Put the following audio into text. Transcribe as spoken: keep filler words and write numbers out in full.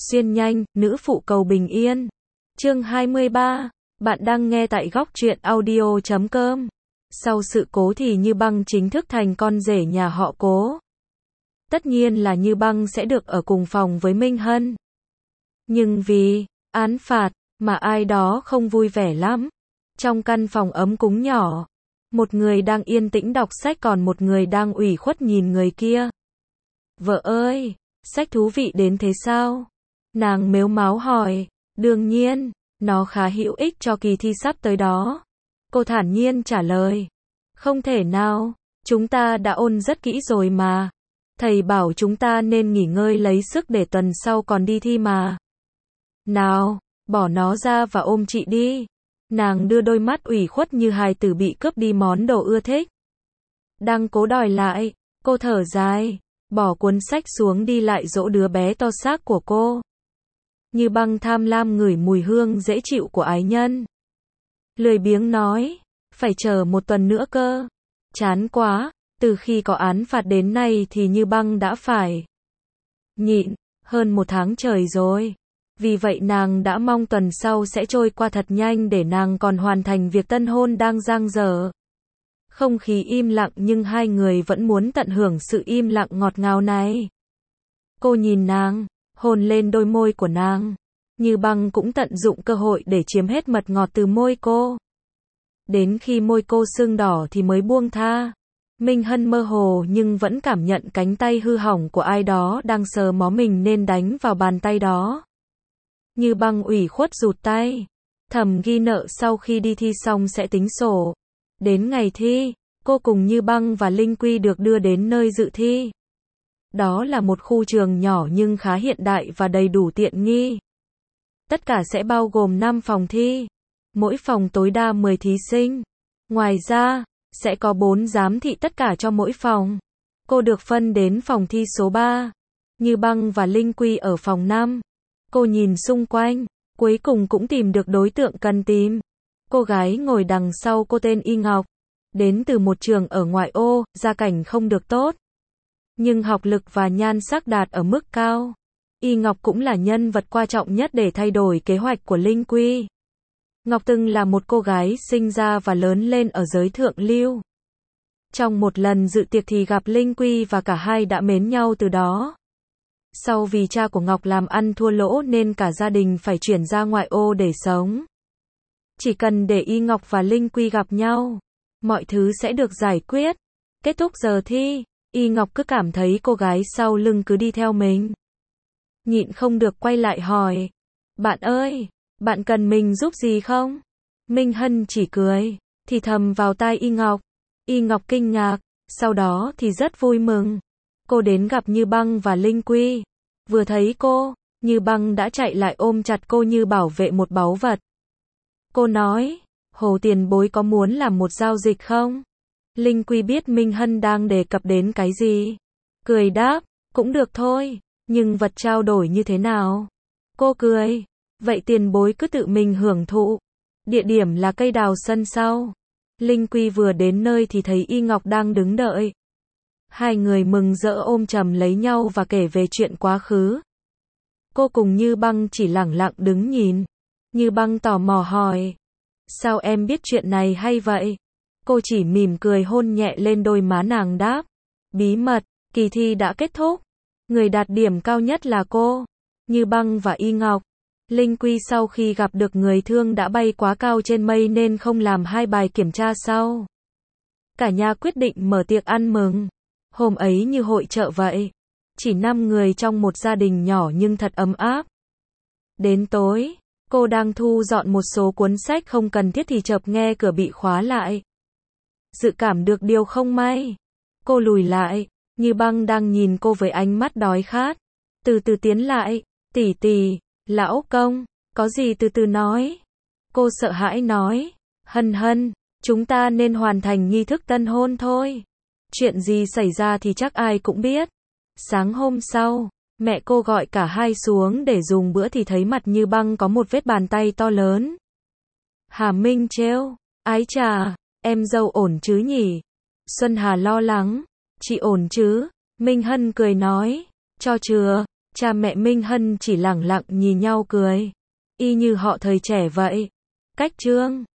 Xuyên nhanh, nữ phụ cầu bình yên. Chương hai mươi ba. Bạn đang nghe tại góc truyện audio chấm com. Sau sự cố thì Như Băng chính thức thành con rể nhà họ Cố. Tất nhiên là Như Băng sẽ được ở cùng phòng với Minh Hân. Nhưng vì án phạt mà ai đó không vui vẻ lắm. Trong căn phòng ấm cúng nhỏ, một người đang yên tĩnh đọc sách còn một người đang ủy khuất nhìn người kia. Vợ ơi, sách thú vị đến thế sao? Nàng mếu máo hỏi. Đương nhiên, nó khá hữu ích cho kỳ thi sắp tới đó. Cô thản nhiên trả lời. Không thể nào, chúng ta đã ôn rất kỹ rồi mà. Thầy bảo chúng ta nên nghỉ ngơi lấy sức để tuần sau còn đi thi mà. Nào, bỏ nó ra và ôm chị đi. Nàng đưa đôi mắt ủy khuất như hài tử bị cướp đi món đồ ưa thích. Đang cố đòi lại, cô thở dài, bỏ cuốn sách xuống đi lại dỗ đứa bé to xác của cô. Như Băng tham lam ngửi mùi hương dễ chịu của ái nhân. Lười biếng nói, phải chờ một tuần nữa cơ. Chán quá, từ khi có án phạt đến nay thì Như Băng đã phải nhịn hơn một tháng trời rồi. Vì vậy nàng đã mong tuần sau sẽ trôi qua thật nhanh để nàng còn hoàn thành việc tân hôn đang dang dở. Không khí im lặng nhưng hai người vẫn muốn tận hưởng sự im lặng ngọt ngào này. Cô nhìn nàng, hôn lên đôi môi của nàng. Như Băng cũng tận dụng cơ hội để chiếm hết mật ngọt từ môi cô. Đến khi môi cô sưng đỏ thì mới buông tha. Minh Hân mơ hồ nhưng vẫn cảm nhận cánh tay hư hỏng của ai đó đang sờ mó mình nên đánh vào bàn tay đó. Như Băng ủy khuất rụt tay. Thầm ghi nợ sau khi đi thi xong sẽ tính sổ. Đến ngày thi, cô cùng Như Băng và Linh Quy được đưa đến nơi dự thi. Đó là một khu trường nhỏ nhưng khá hiện đại và đầy đủ tiện nghi. Tất cả sẽ bao gồm năm phòng thi. Mỗi phòng tối đa mười thí sinh. Ngoài ra, sẽ có bốn giám thị tất cả cho mỗi phòng. Cô được phân đến phòng thi số ba. Như Băng và Linh Quy ở phòng năm. Cô nhìn xung quanh, cuối cùng cũng tìm được đối tượng cần tìm. Cô gái ngồi đằng sau cô tên Y Ngọc. Đến từ một trường ở ngoại ô, gia cảnh không được tốt. Nhưng học lực và nhan sắc đạt ở mức cao. Y Ngọc cũng là nhân vật quan trọng nhất để thay đổi kế hoạch của Linh Quy. Ngọc từng là một cô gái sinh ra và lớn lên ở giới thượng lưu. Trong một lần dự tiệc thì gặp Linh Quy và cả hai đã mến nhau từ đó. Sau vì cha của Ngọc làm ăn thua lỗ nên cả gia đình phải chuyển ra ngoại ô để sống. Chỉ cần để Y Ngọc và Linh Quy gặp nhau, mọi thứ sẽ được giải quyết. Kết thúc giờ thi, Y Ngọc cứ cảm thấy cô gái sau lưng cứ đi theo mình. Nhịn không được quay lại hỏi. Bạn ơi, bạn cần mình giúp gì không? Minh Hân chỉ cười, thì thầm vào tai Y Ngọc. Y Ngọc kinh ngạc, sau đó thì rất vui mừng. Cô đến gặp Như Băng và Linh Quy. Vừa thấy cô, Như Băng đã chạy lại ôm chặt cô như bảo vệ một báu vật. Cô nói, Hồ tiền bối có muốn làm một giao dịch không? Linh Quy biết Minh Hân đang đề cập đến cái gì. Cười đáp, cũng được thôi, nhưng vật trao đổi như thế nào? Cô cười, vậy tiền bối cứ tự mình hưởng thụ. Địa điểm là cây đào sân sau. Linh Quy vừa đến nơi thì thấy Y Ngọc đang đứng đợi. Hai người mừng rỡ ôm chầm lấy nhau và kể về chuyện quá khứ. Cô cùng Như Băng chỉ lẳng lặng đứng nhìn. Như Băng tò mò hỏi. Sao em biết chuyện này hay vậy? Cô chỉ mỉm cười hôn nhẹ lên đôi má nàng đáp. Bí mật, kỳ thi đã kết thúc. Người đạt điểm cao nhất là cô, Như Băng và Y Ngọc. Linh Quy sau khi gặp được người thương đã bay quá cao trên mây nên không làm hai bài kiểm tra sau. Cả nhà quyết định mở tiệc ăn mừng. Hôm ấy như hội chợ vậy. Chỉ năm người trong một gia đình nhỏ nhưng thật ấm áp. Đến tối, cô đang thu dọn một số cuốn sách không cần thiết thì chợt nghe cửa bị khóa lại. Dự cảm được điều không may. Cô lùi lại, Như Băng đang nhìn cô với ánh mắt đói khát. Từ từ tiến lại, tỷ tỷ, lão công, có gì từ từ nói. Cô sợ hãi nói, Hân Hân, chúng ta nên hoàn thành nghi thức tân hôn thôi. Chuyện gì xảy ra thì chắc ai cũng biết. Sáng hôm sau, mẹ cô gọi cả hai xuống để dùng bữa thì thấy mặt Như Băng có một vết bàn tay to lớn. Hà Minh trêu, ái chà, em dâu ổn chứ nhỉ? Xuân Hà lo lắng, chị ổn chứ? Minh Hân cười nói, cho chừa, Cha mẹ Minh Hân chỉ lẳng lặng nhìn nhau cười. Y như họ thời trẻ vậy. Cách Trương